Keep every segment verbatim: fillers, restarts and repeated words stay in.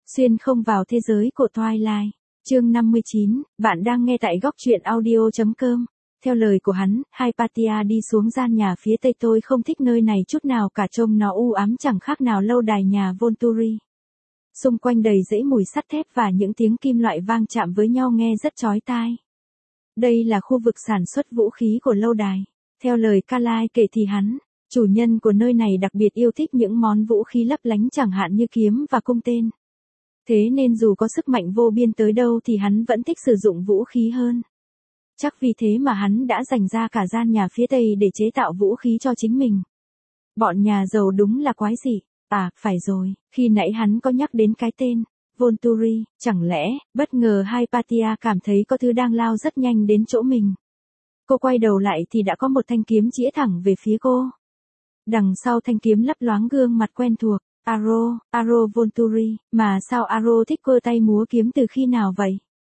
Xuyên không vào thế giới của Twilight. Chương năm mươi chín, bạn đang nghe tại góc truyện audio chấm com. Theo lời của hắn, Hypatia đi xuống gian nhà phía tây, tôi không thích nơi này chút nào cả, trông nó u ám chẳng khác nào lâu đài nhà Volturi. Xung quanh đầy rẫy mùi sắt thép và những tiếng kim loại vang chạm với nhau nghe rất chói tai. Đây là khu vực sản xuất vũ khí của lâu đài. Theo lời Carlyle kể thì hắn, chủ nhân của nơi này đặc biệt yêu thích những món vũ khí lấp lánh chẳng hạn như kiếm và cung tên. Thế nên dù có sức mạnh vô biên tới đâu thì hắn vẫn thích sử dụng vũ khí hơn. Chắc vì thế mà hắn đã dành ra cả gian nhà phía tây để chế tạo vũ khí cho chính mình. Bọn nhà giàu đúng là quái dị. À, phải rồi, khi nãy hắn có nhắc đến cái tên Volturi, chẳng lẽ, bất ngờ Hypatia cảm thấy có thứ đang lao rất nhanh đến chỗ mình. Cô quay đầu lại thì đã có một thanh kiếm chĩa thẳng về phía cô. Đằng sau thanh kiếm lấp loáng gương mặt quen thuộc, Aro, Aro Volturi, mà sao Aro thích cơ tay múa kiếm từ khi nào vậy?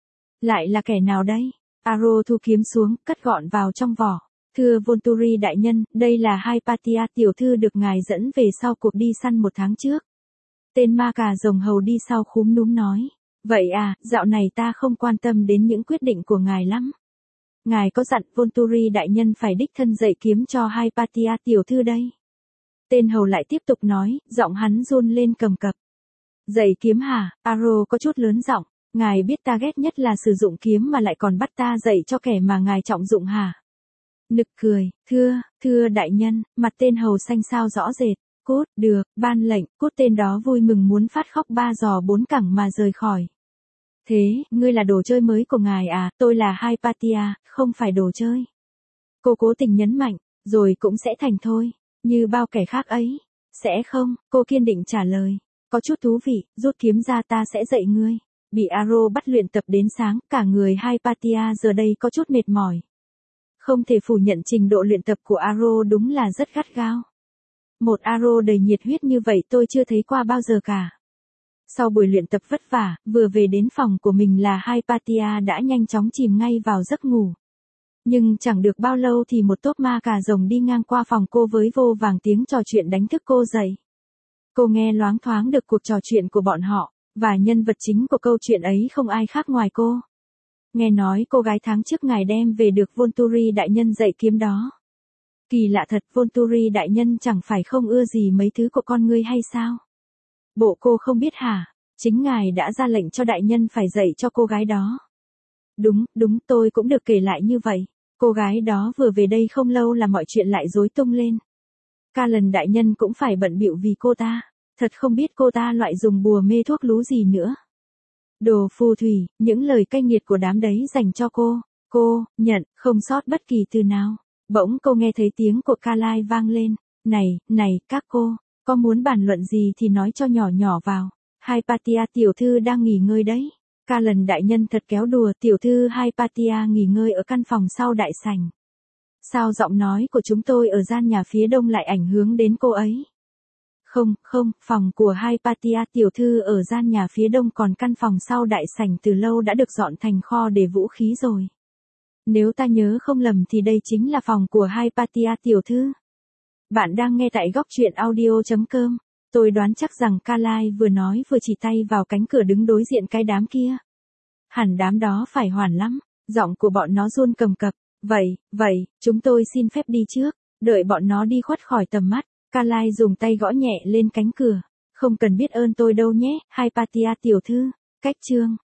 Lại là kẻ nào đây? Aro thu kiếm xuống, cất gọn vào trong vỏ. Thưa Volturi đại nhân, đây là Hypatia tiểu thư được ngài dẫn về sau cuộc đi săn một tháng trước. Tên ma cà rồng hầu đi sau khúm núm nói. Vậy à, dạo này ta không quan tâm đến những quyết định của ngài lắm. Ngài có dặn Volturi đại nhân phải đích thân dạy kiếm cho Hypatia tiểu thư đây. Tên hầu lại tiếp tục nói, giọng hắn run lên cầm cập. Dạy kiếm hả? Aro có chút lớn giọng. Ngài biết ta ghét nhất là sử dụng kiếm mà lại còn bắt ta dạy cho kẻ mà ngài trọng dụng hả? Nực cười, thưa, thưa đại nhân, mặt tên hầu xanh xao rõ rệt. Cút, được, ban lệnh, cút. Tên đó vui mừng muốn phát khóc ba giò bốn cẳng mà rời khỏi. Thế, ngươi là đồ chơi mới của ngài à? Tôi là Hypatia, không phải đồ chơi. Cô cố tình nhấn mạnh, rồi cũng sẽ thành thôi, như bao kẻ khác ấy. Sẽ không, cô kiên định trả lời. Có chút thú vị, rút kiếm ra ta sẽ dạy ngươi. Bị Aro bắt luyện tập đến sáng, cả người Hypatia giờ đây có chút mệt mỏi. Không thể phủ nhận trình độ luyện tập của Aro đúng là rất gắt gao. Một Aro đầy nhiệt huyết như vậy tôi chưa thấy qua bao giờ cả. Sau buổi luyện tập vất vả, vừa về đến phòng của mình là Hypatia đã nhanh chóng chìm ngay vào giấc ngủ. Nhưng chẳng được bao lâu thì một tốp ma cà rồng đi ngang qua phòng cô với vô vàng tiếng trò chuyện đánh thức cô dậy. Cô nghe loáng thoáng được cuộc trò chuyện của bọn họ, và nhân vật chính của câu chuyện ấy không ai khác ngoài cô. Nghe nói cô gái tháng trước ngài đem về được Volturi đại nhân dạy kiếm đó. Kỳ lạ thật, Volturi đại nhân chẳng phải không ưa gì mấy thứ của con ngươi hay sao? Bộ cô không biết hả? Chính ngài đã ra lệnh cho đại nhân phải dạy cho cô gái đó. Đúng, đúng, tôi cũng được kể lại như vậy. Cô gái đó vừa về đây không lâu là mọi chuyện lại rối tung lên. Ca lần đại nhân cũng phải bận bịu vì cô ta. Thật không biết cô ta loại dùng bùa mê thuốc lú gì nữa. Đồ phù thủy, những lời cay nghiệt của đám đấy dành cho cô. Cô, nhận, không sót bất kỳ từ nào. Bỗng cô nghe thấy tiếng của Carlyle vang lên. Này, này, các cô, có muốn bàn luận gì thì nói cho nhỏ nhỏ vào. Hypatia tiểu thư đang nghỉ ngơi đấy. Ca lần đại nhân thật kéo đùa, tiểu thư Hypatia nghỉ ngơi ở căn phòng sau đại sảnh. Sao giọng nói của chúng tôi ở gian nhà phía đông lại ảnh hưởng đến cô ấy? Không, không, phòng của Hypatia tiểu thư ở gian nhà phía đông, còn căn phòng sau đại sảnh từ lâu đã được dọn thành kho để vũ khí rồi. Nếu ta nhớ không lầm thì đây chính là phòng của Hypatia tiểu thư. Bạn đang nghe tại góc truyện audio chấm com. Tôi đoán chắc rằng Carlyle vừa nói vừa chỉ tay vào cánh cửa đứng đối diện cái đám kia. Hẳn đám đó phải hoảng lắm, giọng của bọn nó run cầm cập. Vậy, vậy, chúng tôi xin phép đi trước, đợi bọn nó đi khuất khỏi tầm mắt. Carlyle dùng tay gõ nhẹ lên cánh cửa. Không cần biết ơn tôi đâu nhé, Hypatia tiểu thư. Cách chương